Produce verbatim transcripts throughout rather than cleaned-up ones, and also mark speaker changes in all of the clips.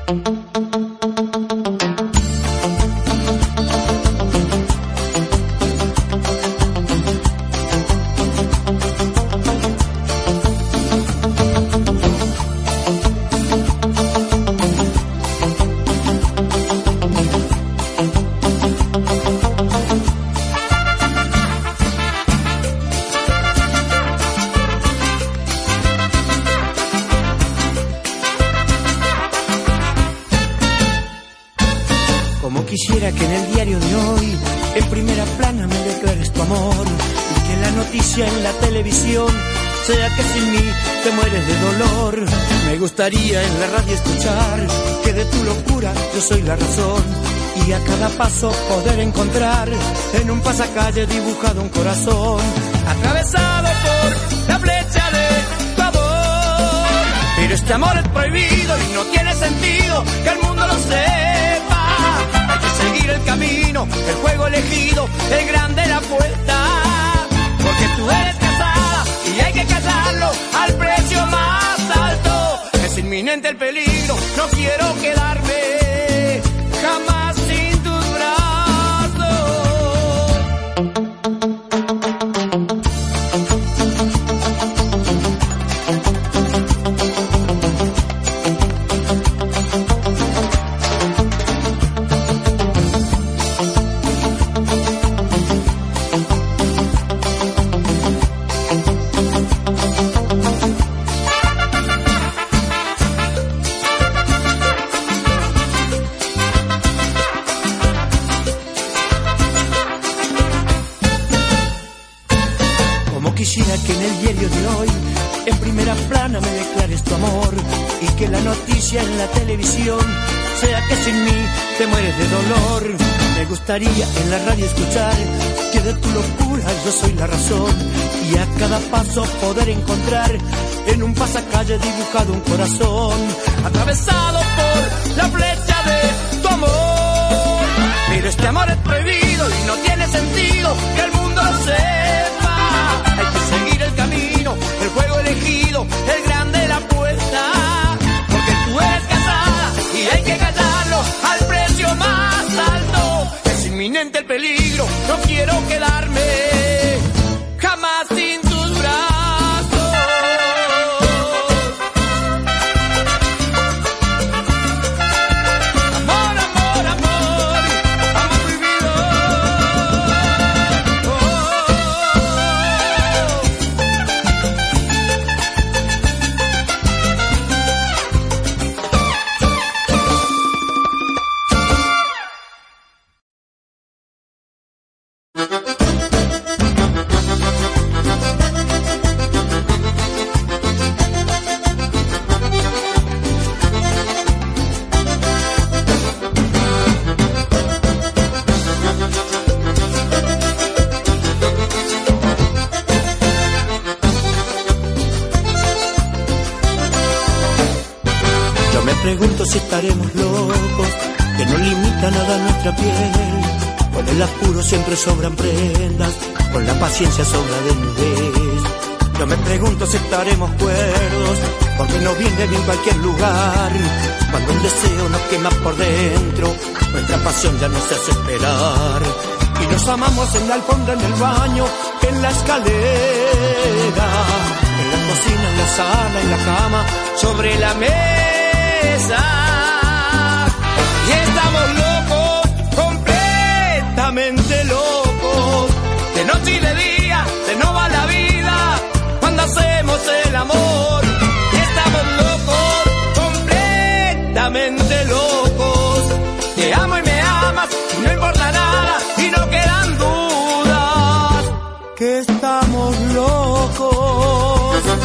Speaker 1: Quisiera que en el diario de hoy, en primera plana, me declares tu amor y que la noticia en la televisión sea que sin mí te mueres de dolor. Me gustaría en la radio escuchar que de tu locura yo soy la razón y a cada paso poder encontrar en un pasacalle dibujado un corazón atravesado por la flecha de tu amor. Pero este amor es prohibido y no tiene sentido que el mundo lo sepa. Seguir el camino, el juego elegido, el grande la apuesta. Porque tú eres casada y hay que casarlo al precio más alto. Es inminente el peligro, no quiero quedarme jamás sin tus brazos. Quisiera que en el diario de hoy, en primera plana, me declares tu amor y que la noticia en la televisión sea que sin mí te mueres de dolor. Me gustaría en la radio escuchar que de tu locura yo soy la razón y a cada paso poder encontrar en un pasacalle dibujado un corazón atravesado por la flecha de tu amor. Pero este amor es prohibido y no tiene sentido que el mundo lo sepa. Hay que seguir el camino, el juego elegido, el grande la apuesta. Porque tú eres casada y hay que callarlo al precio más alto. Es inminente el peligro, no quiero quedarme jamás sin tus brazos. Amor, amor, amor, amor prohibido. Pregunto si estaremos locos, que no limita nada nuestra piel. Con el apuro siempre sobran prendas, con la paciencia sobra desnudez. Yo me pregunto si estaremos cuerdos, porque nos viene bien cualquier lugar. Cuando el deseo nos quema por dentro, nuestra pasión ya nos hace esperar. Y nos amamos en la alfombra, en el baño, en la escalera, en la cocina, en la sala, en la cama, sobre la mesa. Y estamos locos, completamente locos. De noche y de día se nos va la vida cuando hacemos el amor. Y estamos locos, completamente locos. Te amo y me amas, no importa nada y no quedan dudas que estamos locos.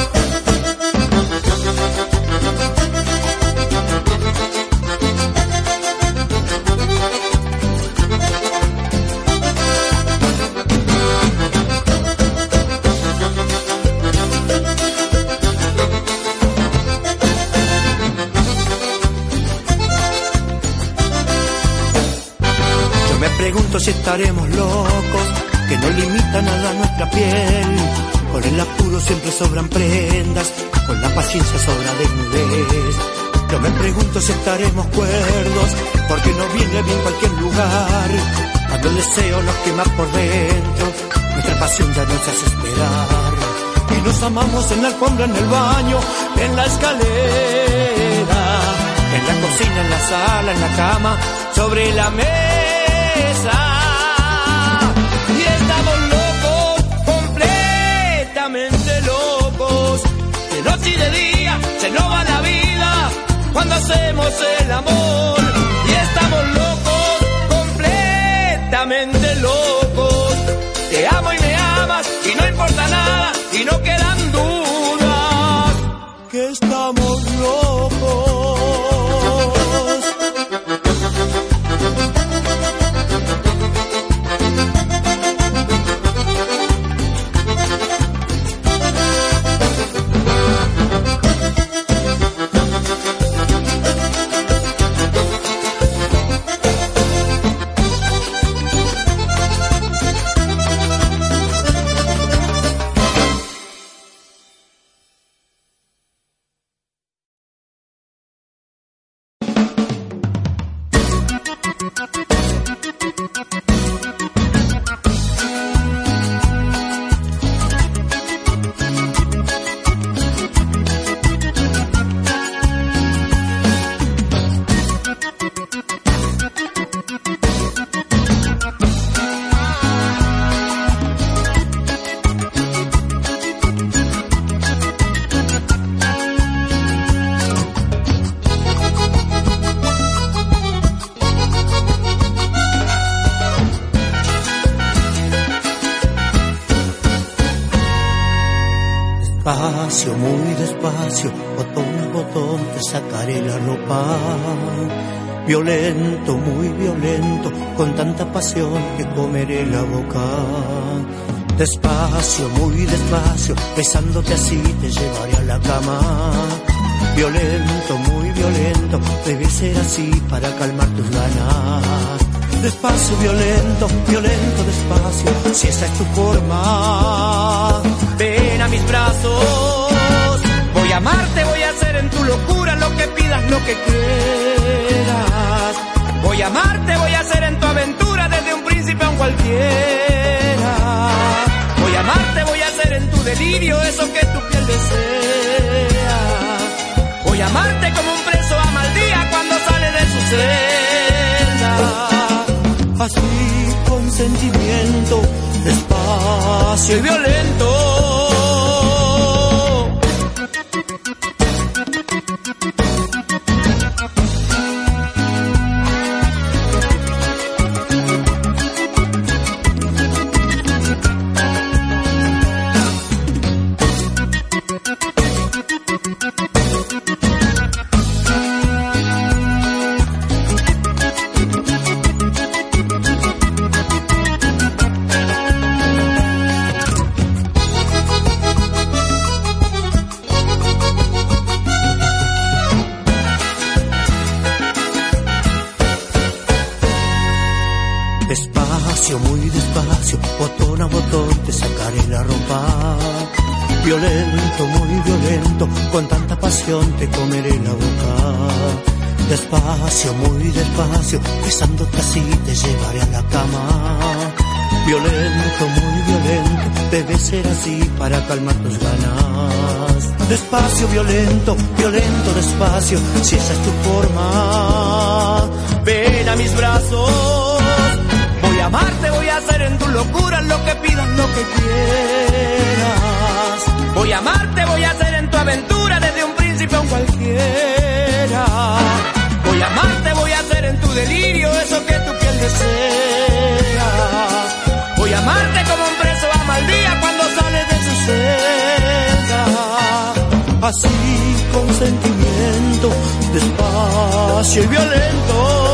Speaker 1: Pregunto si estaremos locos, que no limita nada nuestra piel. Con el apuro siempre sobran prendas, con la paciencia sobra desnudez. Yo me pregunto si estaremos cuerdos, porque no viene bien cualquier lugar. Cuando el deseo nos quema por dentro, nuestra pasión ya nos hace esperar. Y nos amamos en la alfombra, en el baño, en la escalera, en la cocina, en la sala, en la cama, sobre la mesa. Y estamos locos, completamente locos. De noche y de día se nos va la vida cuando hacemos el amor. Y estamos locos, completamente locos. Te amo y me amas y no importa nada y no quedan dudas que estamos locos. Despacio, muy despacio, botón a botón te sacaré la ropa. Violento, muy violento, con tanta pasión que comeré la boca. Despacio, muy despacio, besándote así te llevaré a la cama. Violento, muy violento, debe ser así para calmar tus ganas. Despacio, violento, violento, despacio, si esa es tu forma. Ven a mis brazos, voy a amarte, voy a hacer en tu locura lo que pidas, lo que quieras. Voy a amarte, voy a hacer en tu aventura desde un príncipe a un cualquiera. Voy a amarte, voy a hacer en tu delirio eso que tu piel desea. Voy a amarte como un preso ama al día cuando sale de su celda. Así con sentimiento, despacio y violento. Despacio, muy despacio, botón a botón te sacaré la ropa. Violento, muy violento, con tanta pasión te comeré la boca. Despacio, muy despacio, besándote así te llevaré a la cama. Violento, muy violento, debe ser así para calmar tus ganas. Despacio, violento, violento, despacio, si esa es tu forma. Ven a mis brazos. Voy a amarte, voy a hacer en tu locura lo que pidas, lo que quieras. Voy a amarte, voy a hacer en tu aventura desde un príncipe a un cualquiera. Voy a amarte, voy a hacer en tu delirio eso que tu piel desea. Voy a amarte como un preso ama al día cuando sale de su celda. Así con sentimiento, despacio y violento.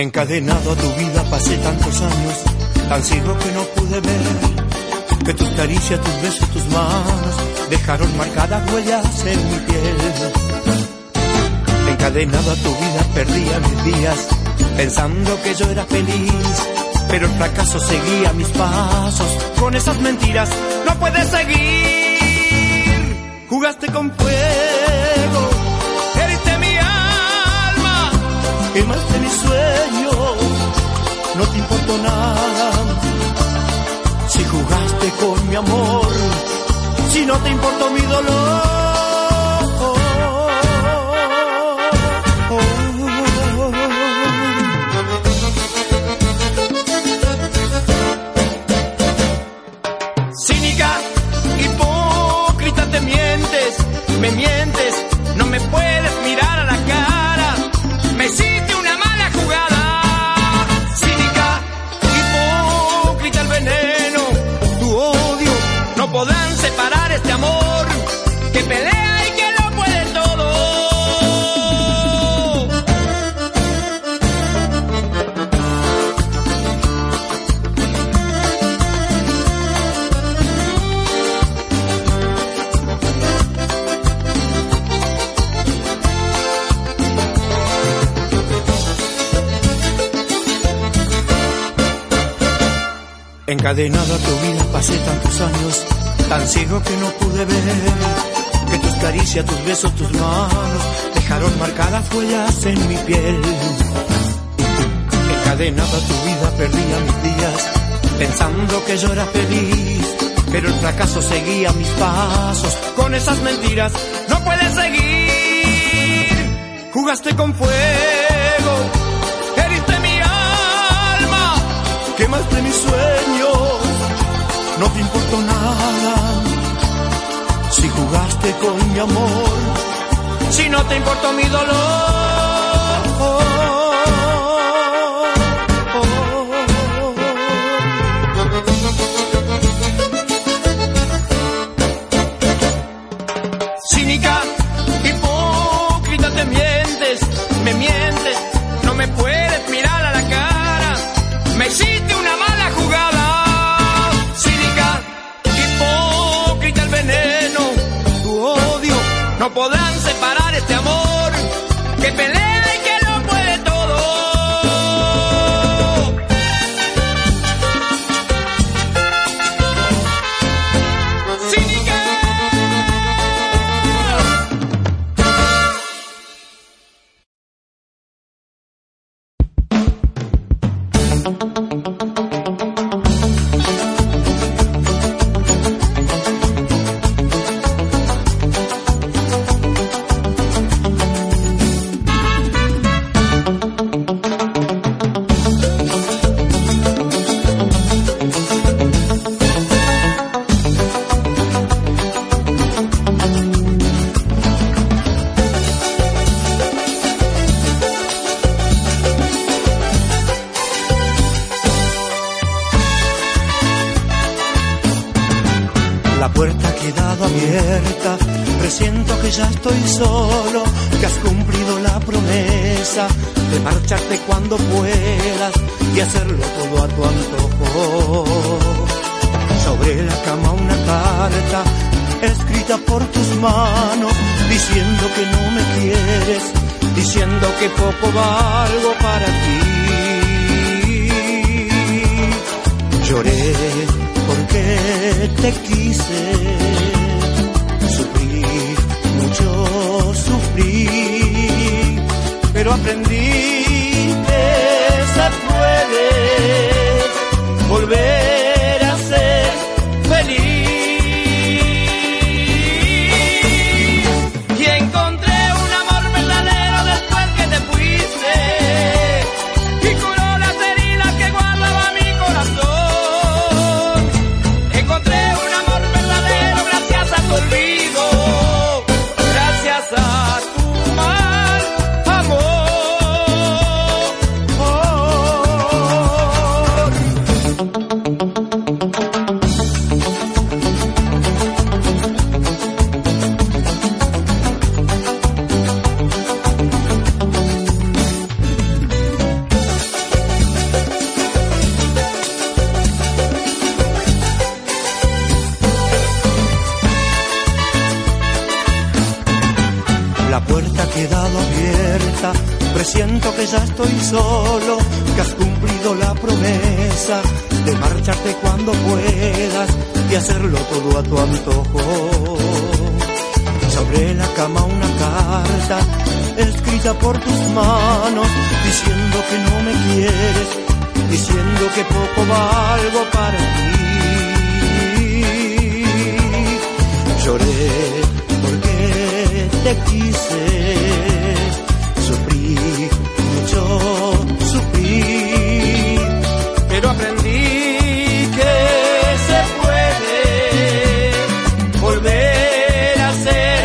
Speaker 1: Encadenado a tu vida pasé tantos años, tan ciego que no pude ver que tus caricias, tus besos, tus manos dejaron marcadas huellas en mi piel. Encadenado a tu vida perdía mis días pensando que yo era feliz, pero el fracaso seguía mis pasos. Con esas mentiras no puedes seguir. Jugaste con fuego, heriste mi alma, quemaste mi sueño, no te importó nada. Si jugaste con mi amor, si no te importó mi dolor. Me mientes, no me puedes mirar a la cara, me hiciste una mala jugada. Cínica, hipócrita, el veneno, tu odio, no podrán separar este amor que pelea y que lo puede todo. Encadenado a tu vida pasé tantos años, tan ciego que no pude ver que tus caricias, tus besos, tus manos dejaron marcadas huellas en mi piel. Encadenado a tu vida perdía mis días pensando que yo era feliz, pero el fracaso seguía mis pasos. Con esas mentiras no puedes seguir. Jugaste con fuego, heriste mi alma, quemaste mis sueños, no te importó nada. Si jugaste con mi amor, si no te importó mi dolor. Oh, oh, oh. Cínica, hipócrita, te mientes, me mientes, no me puedes mirar a la cara, me hiciste una mala jugada. Cínica, hipócrita, el veneno, tu odio, no podrán separar este amor que pelea y que lo puede todo. Cínica. La puerta ha quedado abierta, presiento que ya estoy solo, que has cumplido la promesa de marcharte cuando puedas y hacerlo todo a tu antojo. Sobre la cama una carta escrita por tus manos, diciendo que no me quieres, diciendo que poco valgo para ti. Lloré porque te quise, sufrí, mucho sufrí, pero aprendí que se puede volver a ser feliz. Y encontré un amor verdadero después que te fuiste, y curó las heridas que guardaba mi corazón. Encontré un amor verdadero gracias a tu olvido, gracias a tu mal amor. siento que ya estoy solo, que has cumplido la promesa de marcharte cuando puedas y hacerlo todo a tu antojo. Sobre la cama una carta escrita por tus manos, diciendo que no me quieres, diciendo que poco valgo para ti. Lloré porque te quise, sufrí, mucho sufrí, pero aprendí que se puede volver a ser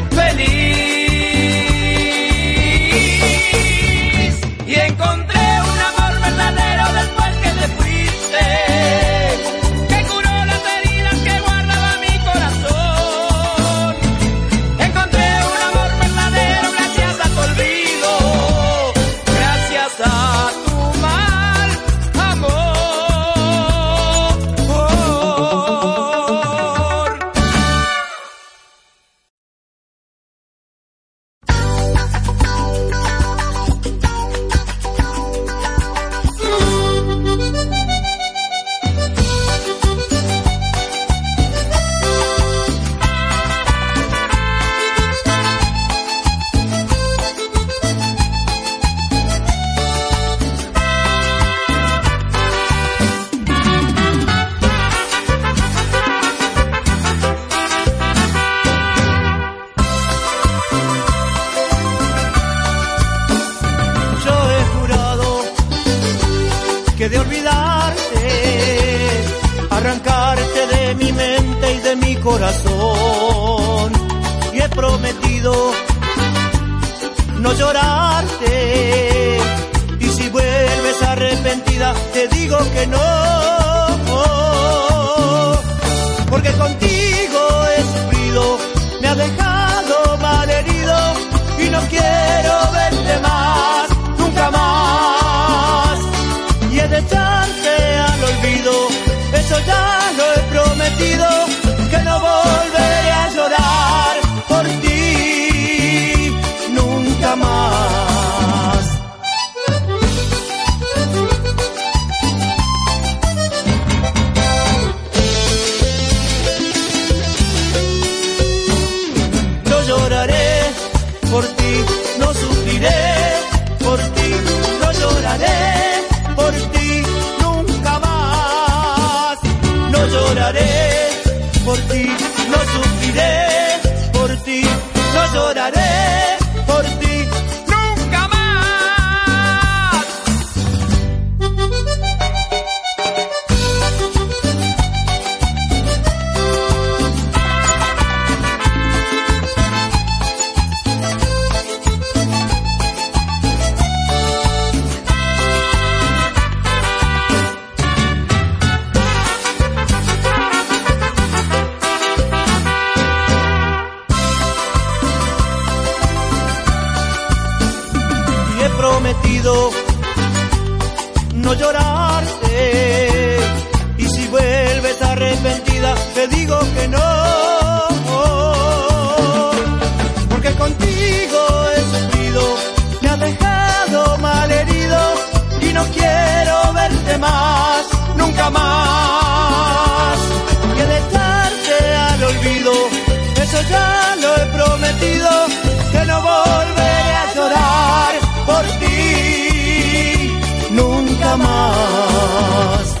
Speaker 1: feliz. Y encontré un amor verdadero después que te fuiste, que curó las heridas que guardaba mi corazón. Encontré un amor verdadero gracias a tu olvido, gracias a tu mal amor. Yo he jurado que de olvidarte, arrancarte de mi mente y de mi corazón, y he prometido no llorarte, y si vuelves arrepentida te digo que no, porque contigo he sufrido, me ha dejado mal herido y no quiero verte más, nunca más. Y he de echarte al olvido, eso ya lo he prometido, que no volveré a llorar por ti, nunca más. No lloraré por ti, no sufriré por ti, no lloraré por ti nunca más. No lloraré por ti, no sufriré por ti, no lloraré por ti nunca más. Y he prometido no llorarte, y si vuelves arrepentida te digo que no, porque contigo he sufrido, me ha dejado mal herido y no quiero verte más, nunca más. Y he de echarte al olvido, eso ya lo he prometido, que no volveré a llorar por ti, nunca más.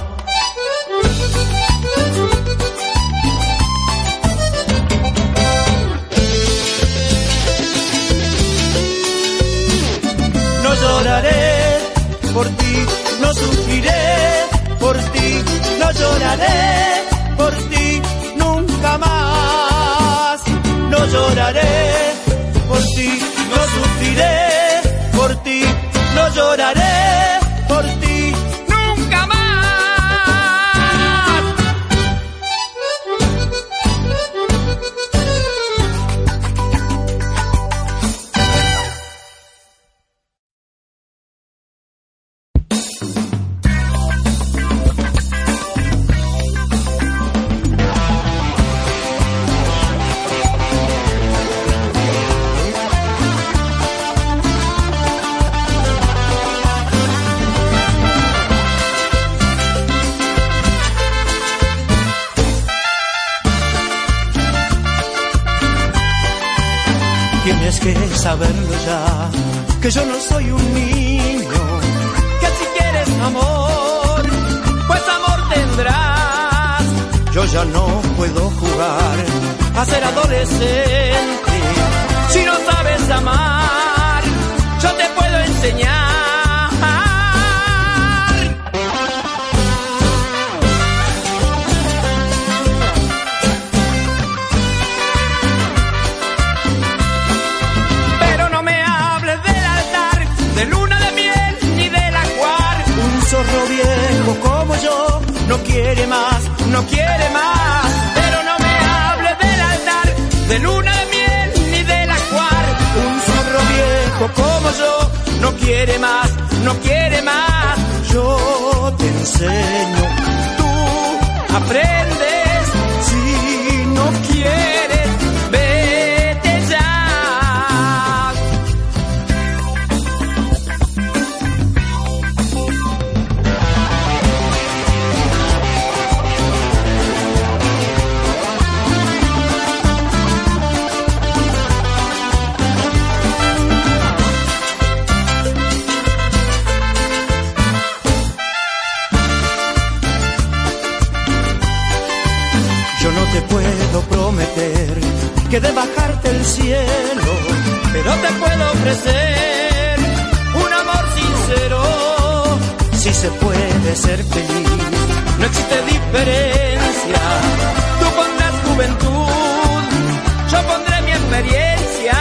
Speaker 1: No lloraré por ti, no sufriré por ti, no lloraré por ti nunca más. No lloraré por ti, no sufriré por ti, no lloraré por ti nunca más. saberlo ya, que yo no soy un niño, que si quieres amor, pues amor tendrás. Yo ya no puedo jugar a ser adolescente, si no sabes amar, yo te puedo enseñar. Zorro viejo como yo no quiere más, no quiere más. Pero no me hable del altar, de luna de miel ni del ajuar. Un zorro viejo como yo no quiere más, no quiere más. Yo te enseño, tú aprendes. Si no quieres, vete ya. Te puedo prometer que de bajarte el cielo, pero te puedo ofrecer un amor sincero. Si se puede ser feliz, no existe diferencia. Tú pondrás juventud, yo pondré mi experiencia.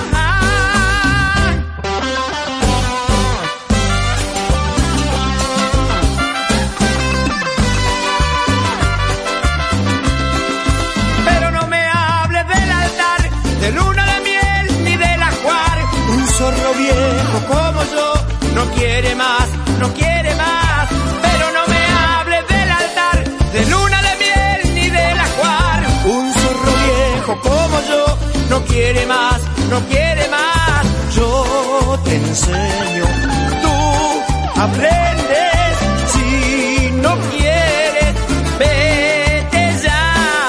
Speaker 1: De luna de miel ni del ajuar. Un zorro viejo como yo no quiere más, no quiere más. Pero no me hable del altar, de luna de miel ni del ajuar. Un zorro viejo como yo no quiere más, no quiere más. Yo te enseño, tú aprendes. Si no quieres, vete ya.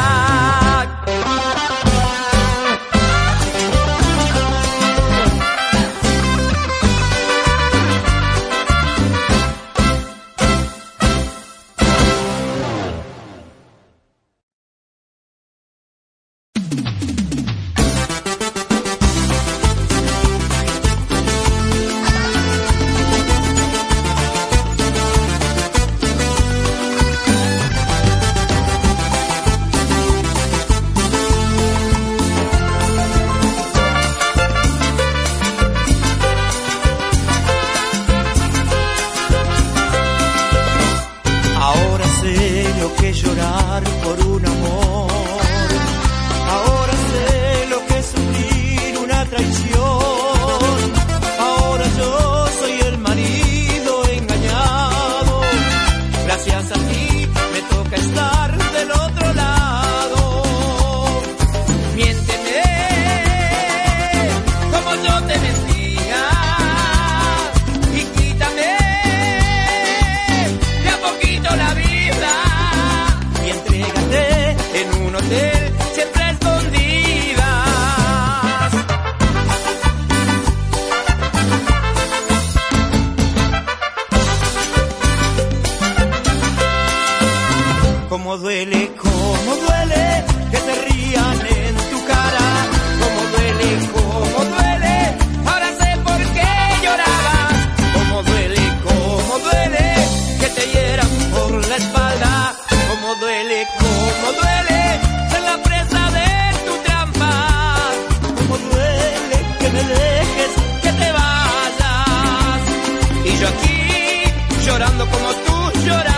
Speaker 1: Cómo duele, cómo duele que te rían en tu cara. Cómo duele, cómo duele, ahora sé por qué llorabas. Cómo duele, cómo duele que te hieran por la espalda. Cómo duele, cómo duele ser la presa de tu trampa. Cómo duele que me dejes, que te vayas. Y yo aquí llorando como tú llorabas.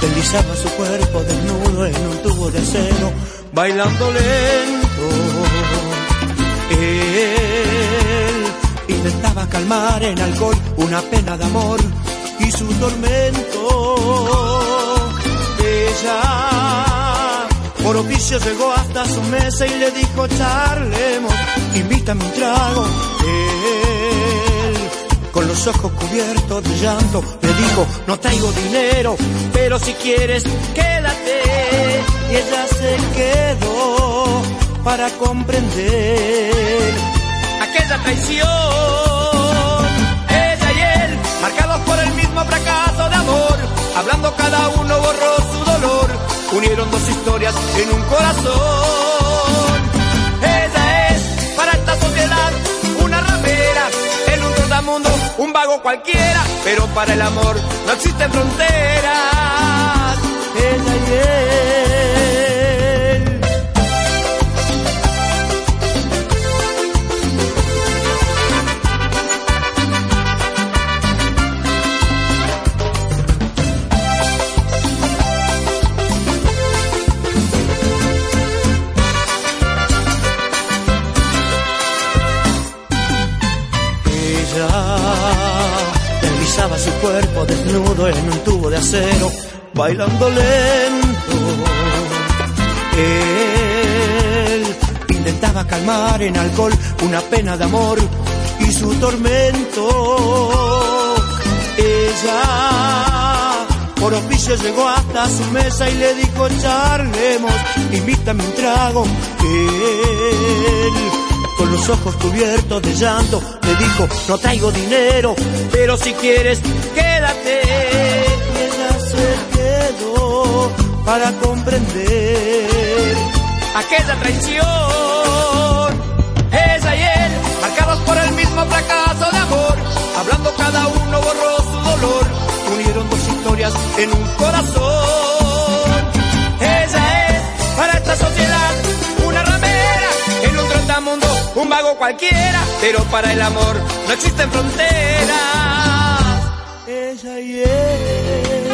Speaker 1: deslizaba su cuerpo desnudo en un tubo de acero, bailando lento. Él intentaba calmar en alcohol una pena de amor y su tormento. Ella, por oficio, llegó hasta su mesa y le dijo: charlemos, invítame un trago. Él, con los ojos cubiertos de llanto, le dijo: no traigo dinero, pero si quieres, quédate. Y ella se quedó para comprender aquella traición. Ella y él, marcados por el mismo fracaso de amor, hablando cada uno borró su dolor, unieron dos historias en un corazón. Ella es para esta sociedad una ramera, él un trotamundo, un vago cualquiera, pero para el amor no existen fronteras. Ella y él. Deslizaba su cuerpo desnudo en un tubo de acero, bailando lento. Él intentaba calmar en alcohol una pena de amor y su tormento. Ella, por oficio, llegó hasta su mesa y le dijo: charlemos, invítame un trago. Él, con los ojos cubiertos de llanto, le dijo: no traigo dinero, pero si quieres, quédate. Y ella se quedó para comprender aquella traición. Ella y él, marcados por el mismo fracaso de amor, hablando cada uno borró su dolor, unieron dos historias en un corazón. Ella es para esta sociedad una ramera, en un trotamundo, un vago cualquiera, pero para el amor no existen fronteras. Ella y él.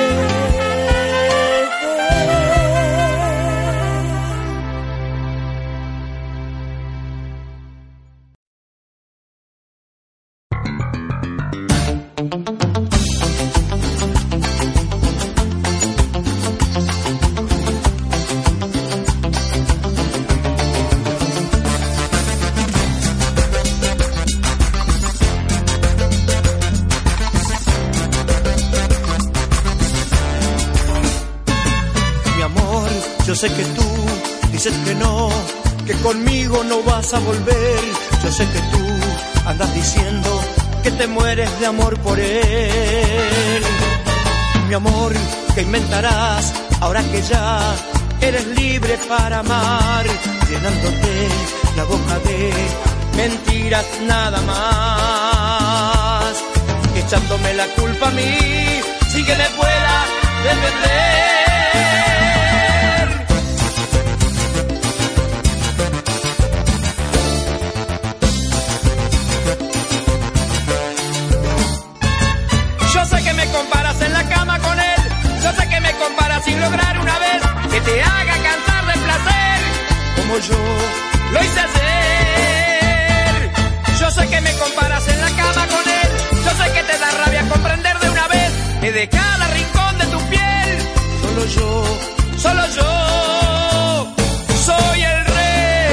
Speaker 1: Yo sé que tú dices que no, que conmigo no vas a volver. Yo sé que tú andas diciendo que te mueres de amor por él. Mi amor, ¿qué inventarás ahora que ya eres libre para amar? Llenándote la boca de mentiras nada más, echándome la culpa a mí sin que me pueda defender. Comparas en la cama con él, yo sé que me comparas sin lograr una vez que te haga cantar de placer, como yo lo hice ayer. Yo sé que me comparas en la cama con él, yo sé que te da rabia comprender de una vez que de cada rincón de tu piel, solo yo, solo yo, soy el rey.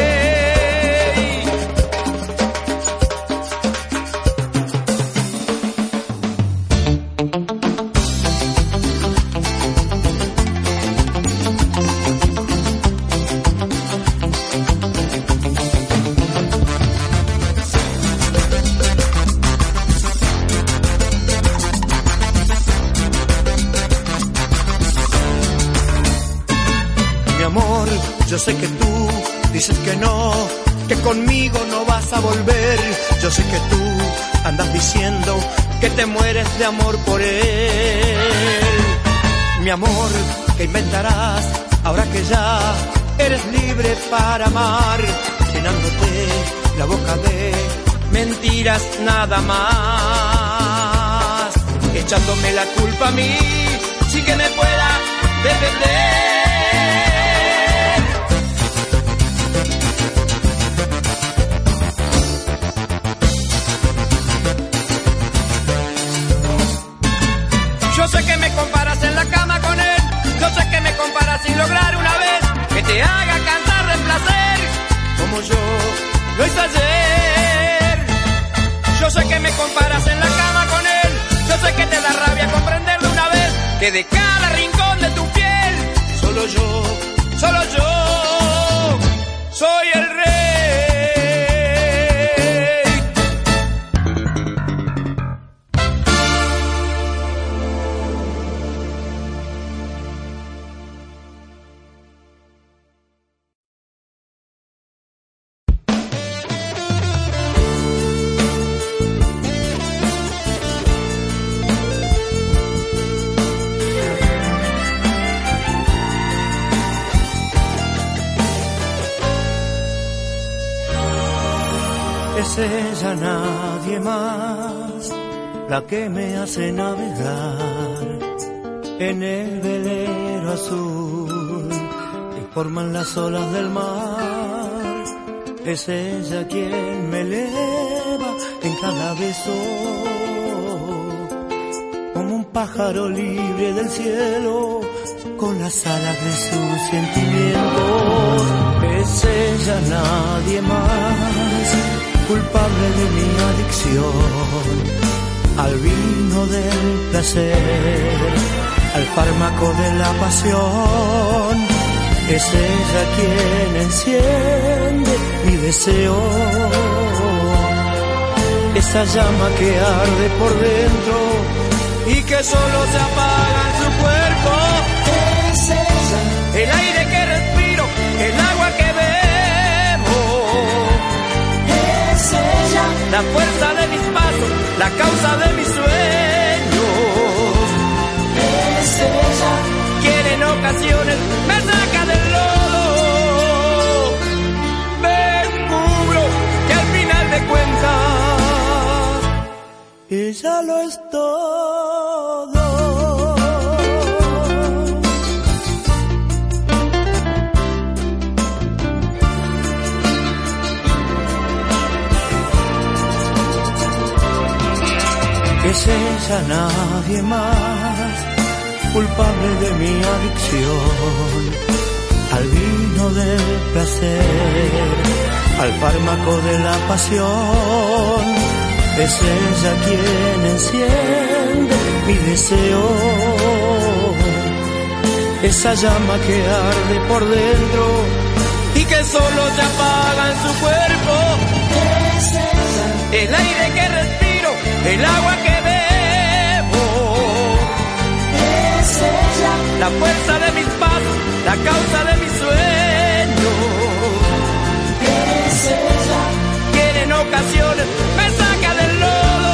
Speaker 1: Yo sé que tú dices que no, que conmigo no vas a volver. Yo sé que tú andas diciendo que te mueres de amor por él. Mi amor, ¿qué inventarás ahora que ya eres libre para amar? Llenándote la boca de mentiras nada más, echándome la culpa a mí sin que me pueda defender. Yo sé que me comparas en la cama con él, yo sé que me comparas sin lograr una vez que te haga cantar de placer, como yo lo hice ayer. Yo sé que me comparas en la cama con él, yo sé que te da rabia comprenderlo una vez, que de cada rincón de tu piel, solo yo, solo yo, soy el rey. Es ella, nadie más, la que me hace navegar en el velero azul que forman las olas del mar. Es ella quien me eleva en cada beso, como un pájaro libre del cielo, con las alas de sus sentimientos. Es ella, nadie más, culpable de mi adicción al vino del placer, al fármaco de la pasión. Es ella quien enciende mi deseo, esa llama que arde por dentro y que solo se apaga en su cuerpo. Es ella, el aire que respiro, el agua que bebo. Es ella, la fuerza de mis pasos, la causa de mis sueños. Es ella, quien en ocasiones me saca del lodo. Descubro que al final de cuentas ella lo es todo. Es ella, nadie más, culpable de mi adicción al vino del placer, al fármaco de la pasión. Es ella quien enciende mi deseo, esa llama que arde por dentro y que solo se apaga en su cuerpo. Es ella, el aire que respiro, el agua que bebo. Es ella, la fuerza de mis pasos, la causa de mis sueños. Es ella, quien en ocasiones me saca del lodo.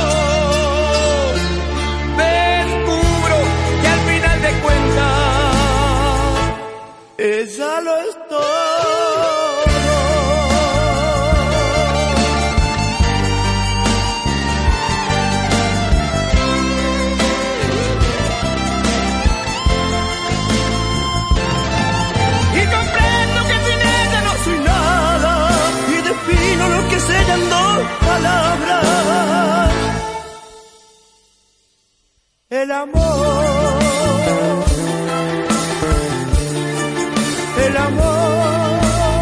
Speaker 1: Descubro que al final de cuentas ella lo es todo. Lo que sellan dos palabras: el amor, el amor,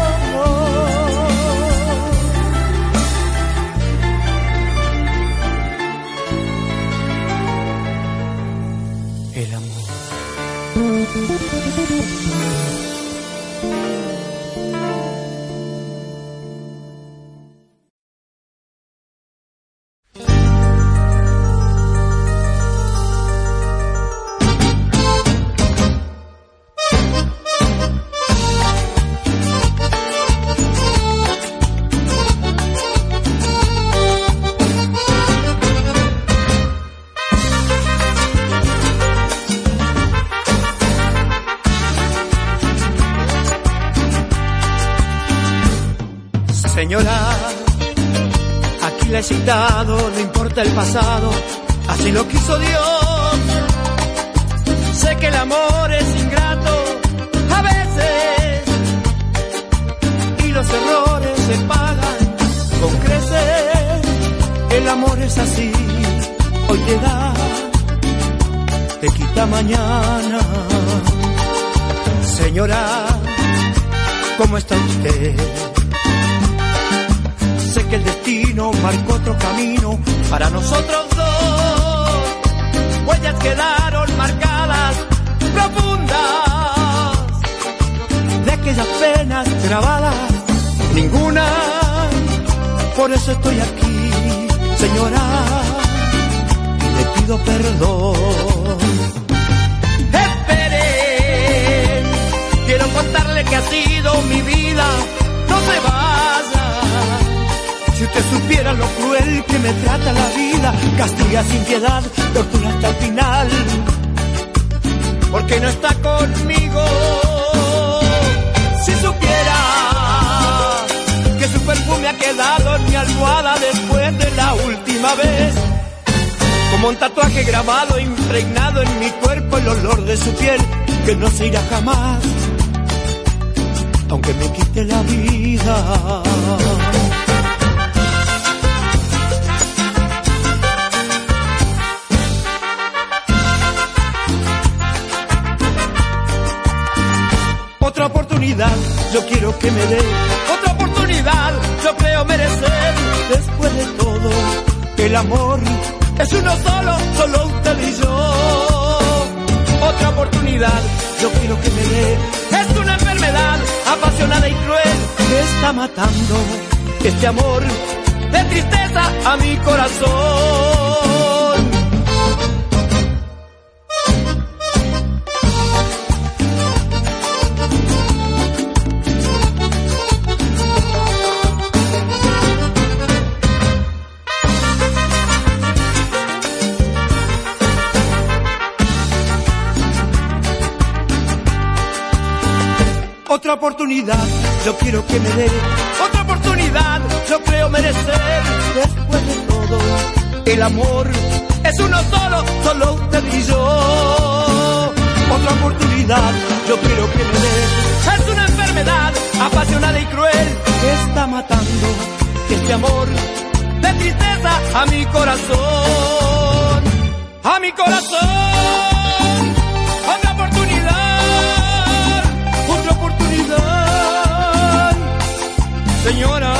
Speaker 1: el amor. Señora, aquí la he citado, no importa el pasado, así lo quiso Dios. Sé que el amor es ingrato, los errores se pagan con crecer. El amor es así, hoy te da, te quita mañana. Señora, ¿cómo está usted? Sé que el destino marcó otro camino para nosotros dos. Huellas quedaron marcadas, profundas, de aquellas penas grabadas, ninguna. Por eso estoy aquí, señora, y le pido perdón. Esperen, quiero contarle que ha sido mi vida, no se vaya. Si usted supiera lo cruel que me trata la vida, castiga sin piedad, tortura hasta el final, porque no está conmigo. Si supiera que su perfume ha quedado en mi almohada después de la última vez, como un tatuaje grabado, impregnado en mi cuerpo, el olor de su piel que no se irá jamás, aunque me quite la vida. Otra oportunidad, yo quiero que me dé. Otra oportunidad, yo creo merecer. Después de todo, el amor es uno solo, solo usted y yo. Otra oportunidad, yo quiero que me dé. Es una enfermedad apasionada y cruel que está matando este amor de tristeza a mi corazón. Otra oportunidad, yo quiero que me dé. Otra oportunidad, yo creo merecer. Después de todo, el amor es uno solo, solo usted y yo. Otra oportunidad, yo quiero que me dé. Es una enfermedad apasionada y cruel que está matando este amor de tristeza a mi corazón. A mi corazón. Otra oportunidad, otra oportunidad, señora.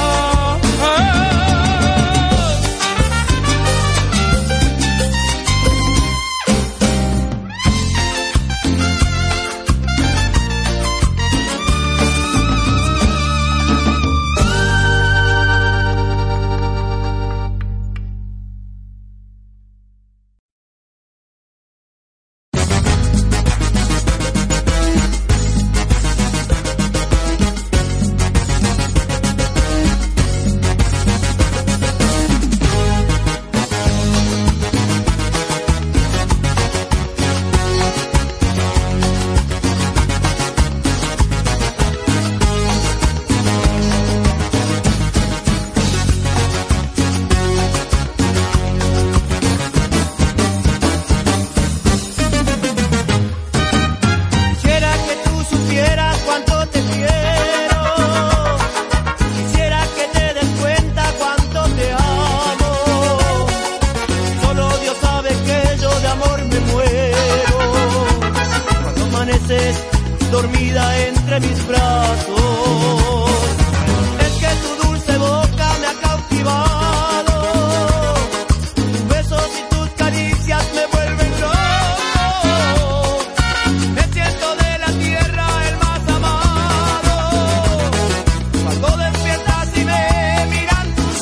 Speaker 1: Dormida entre mis brazos, es que tu dulce boca me ha cautivado, tus besos y tus caricias me vuelven loco, me siento de la tierra el más amado, cuando despiertas y me miran tus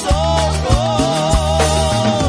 Speaker 1: ojos.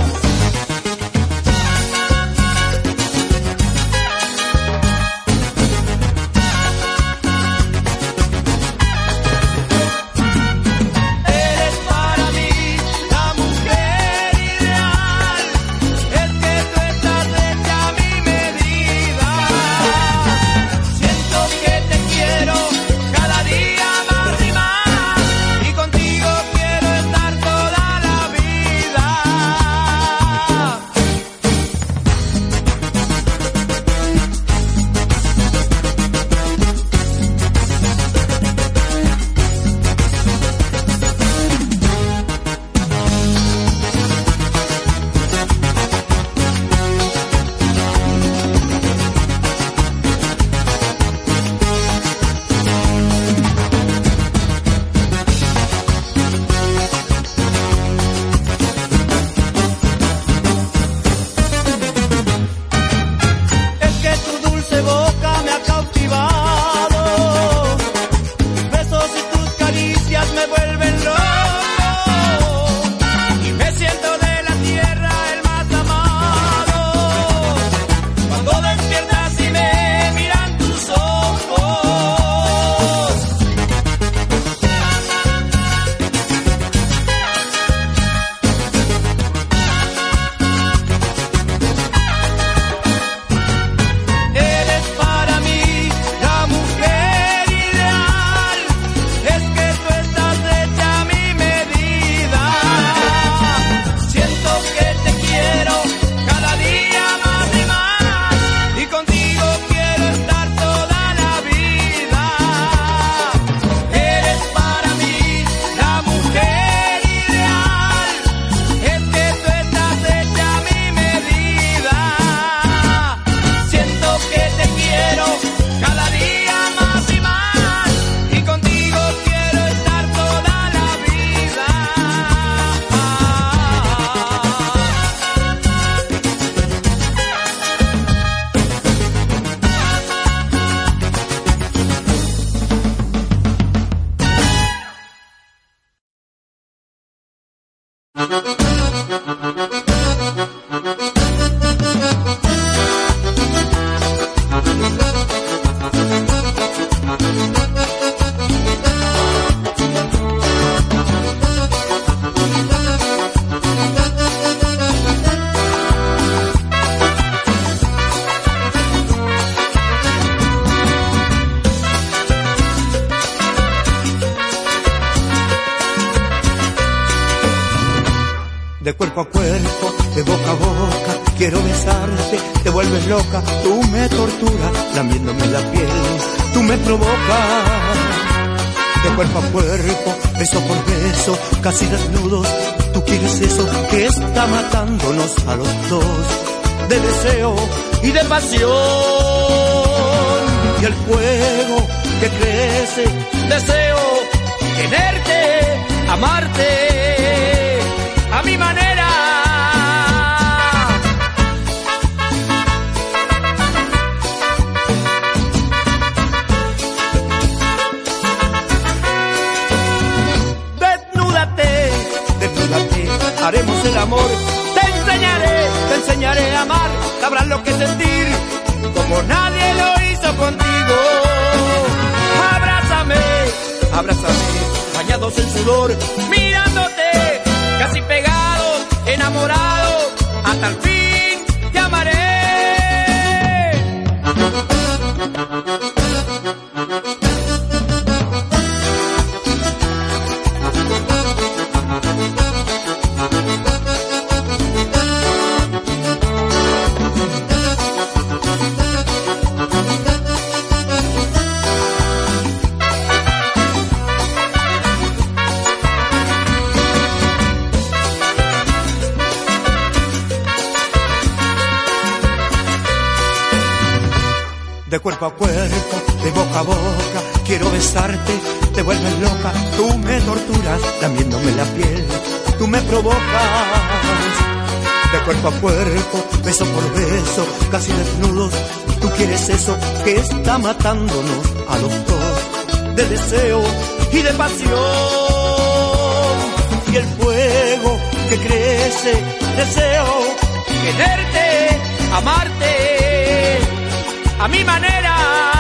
Speaker 1: de cuerpo a cuerpo, de boca a boca, quiero besarte, te vuelves loca, tú me torturas, lamiéndome la piel, tú me provocas. De cuerpo a cuerpo, beso por beso, casi desnudos, tú quieres eso que está matándonos a los dos, de deseo y de pasión. Y el fuego que crece, deseo tenerte, amarte a mi manera. Desnúdate, desnúdate, haremos el amor. Te enseñaré, te enseñaré a amar. Sabrás lo que es sentir, como nadie lo hizo contigo. Abrázame, abrázame, bañados en sudor, mirándote, casi pegados, enamorados, hasta el fin te amaré. De cuerpo a cuerpo, de boca a boca, quiero besarte, te vuelves loca, tú me torturas, lamiéndome la piel, tú me provocas. De cuerpo a cuerpo, beso por beso, casi desnudos, tú quieres eso que está matándonos a los dos, de deseo y de pasión. Y el fuego que crece, deseo quererte, amarte a mi manera.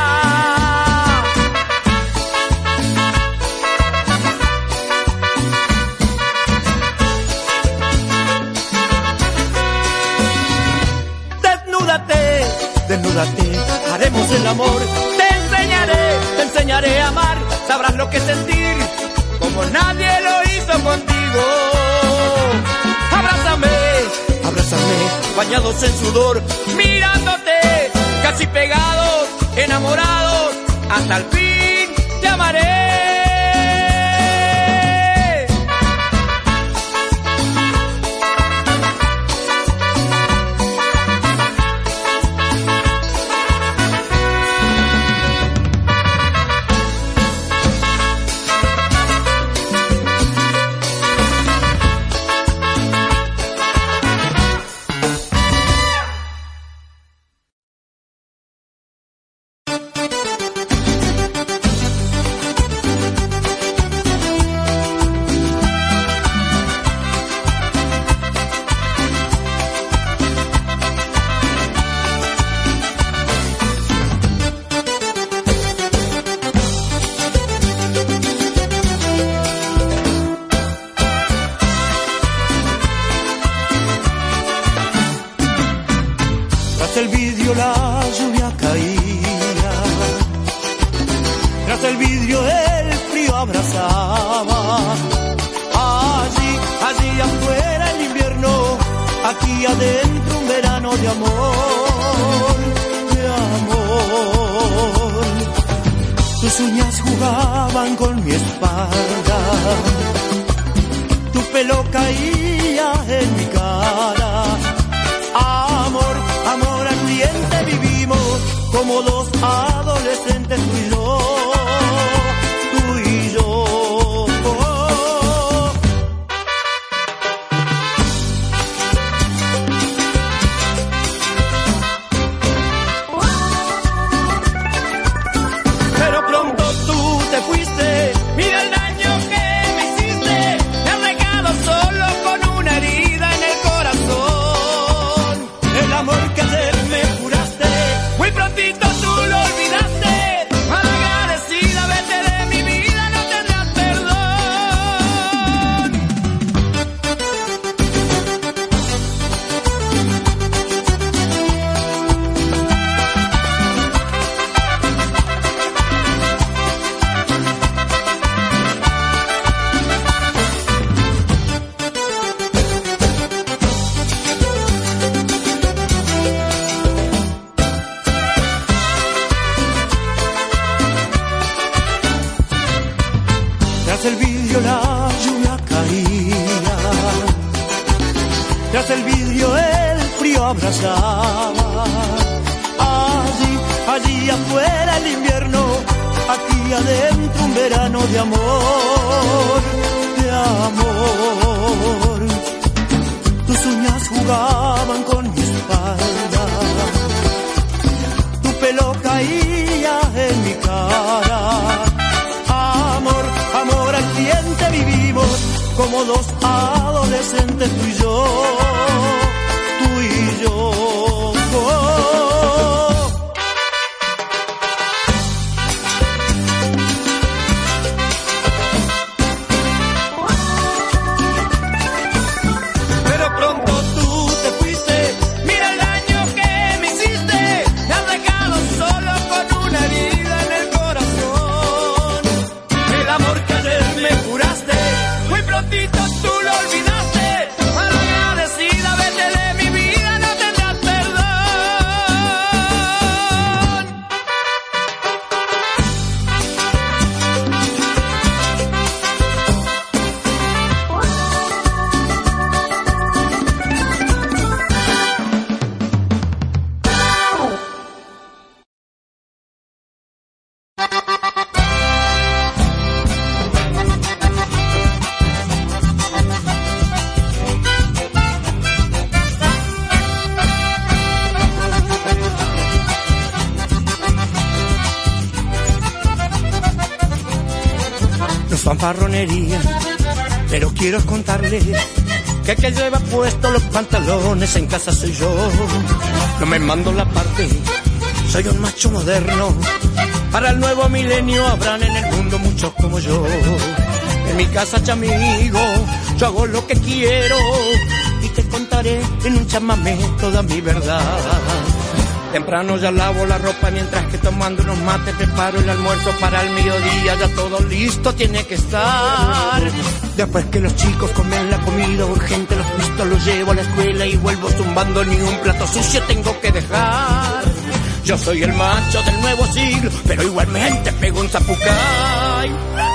Speaker 1: Desnúdate, desnúdate, haremos el amor. Te enseñaré, te enseñaré a amar. Sabrás lo que es sentir, como nadie lo hizo contigo. Abrázame, abrázame, bañados en sudor, mirándote, casi pegados, enamorados, hasta el fin te amaré. Tras el vidrio la lluvia caía, tras el vidrio el frío abrazaba. Allí, allí afuera el invierno, aquí adentro un verano de amor, de amor. Tus uñas jugaban con mi espalda, tu pelo caía en mi cara. Amor, amor ardiente vivimos como dos adolescentes, tú y yo, tú y yo. Pero pronto tú te fuiste, mira el daño que me hiciste, me has dejado solo con una herida en el corazón. El amor que ayer me juraste, muy prontito tú lo olvidaste. abrazaba. Allí, allí afuera el invierno, aquí adentro un verano de amor, de amor. Tus uñas jugaban con mi espalda, tu pelo caía en mi cara. Amor, amor, al cliente vivimos como dos adolescentes, tú y yo, tú y yo. Pero pronto tú te fuiste, mira el daño que me hiciste, me has dejado solo con una herida en el corazón. El amor que ayer me juraste, muy prontito tú lo olvidaste, malagradecida, vete de mi vida, no tendrás perdón. No es fanfarronería, pero quiero contarles que el que lleva puesto los pantalones en casa soy yo. No me mando la parte, soy un macho moderno. Para el nuevo milenio habrán en el mundo muchos como yo. En mi casa, chamigo, yo hago lo que quiero y te contaré en un chamamé toda mi verdad. Temprano ya lavo la ropa mientras que tomando unos mates preparo el almuerzo para el mediodía. Ya todo listo tiene que estar. Después que los chicos comen la comida urgente, los vistos los llevo a la escuela y vuelvo zumbando, ni un plato sucio tengo que dejar. Yo soy el macho del nuevo siglo, pero igualmente pego un zapucay.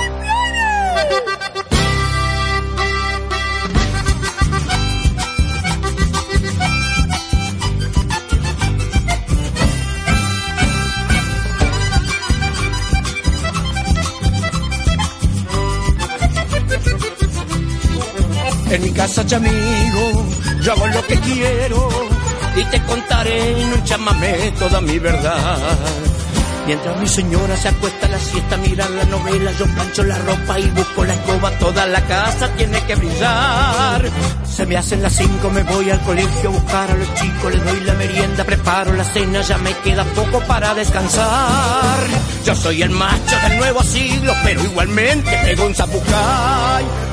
Speaker 1: En mi casa, chamigo, yo hago lo que quiero y te contaré en un chamamé toda mi verdad. Mientras mi señora se acuesta a la siesta, mira la novela, yo plancho la ropa y busco la escoba, toda la casa tiene que brillar. Se me hacen las cinco, me voy al colegio a buscar a los chicos, les doy la merienda, preparo la cena, ya me queda poco para descansar. Yo soy el macho del nuevo siglo, pero igualmente pego un zapucay.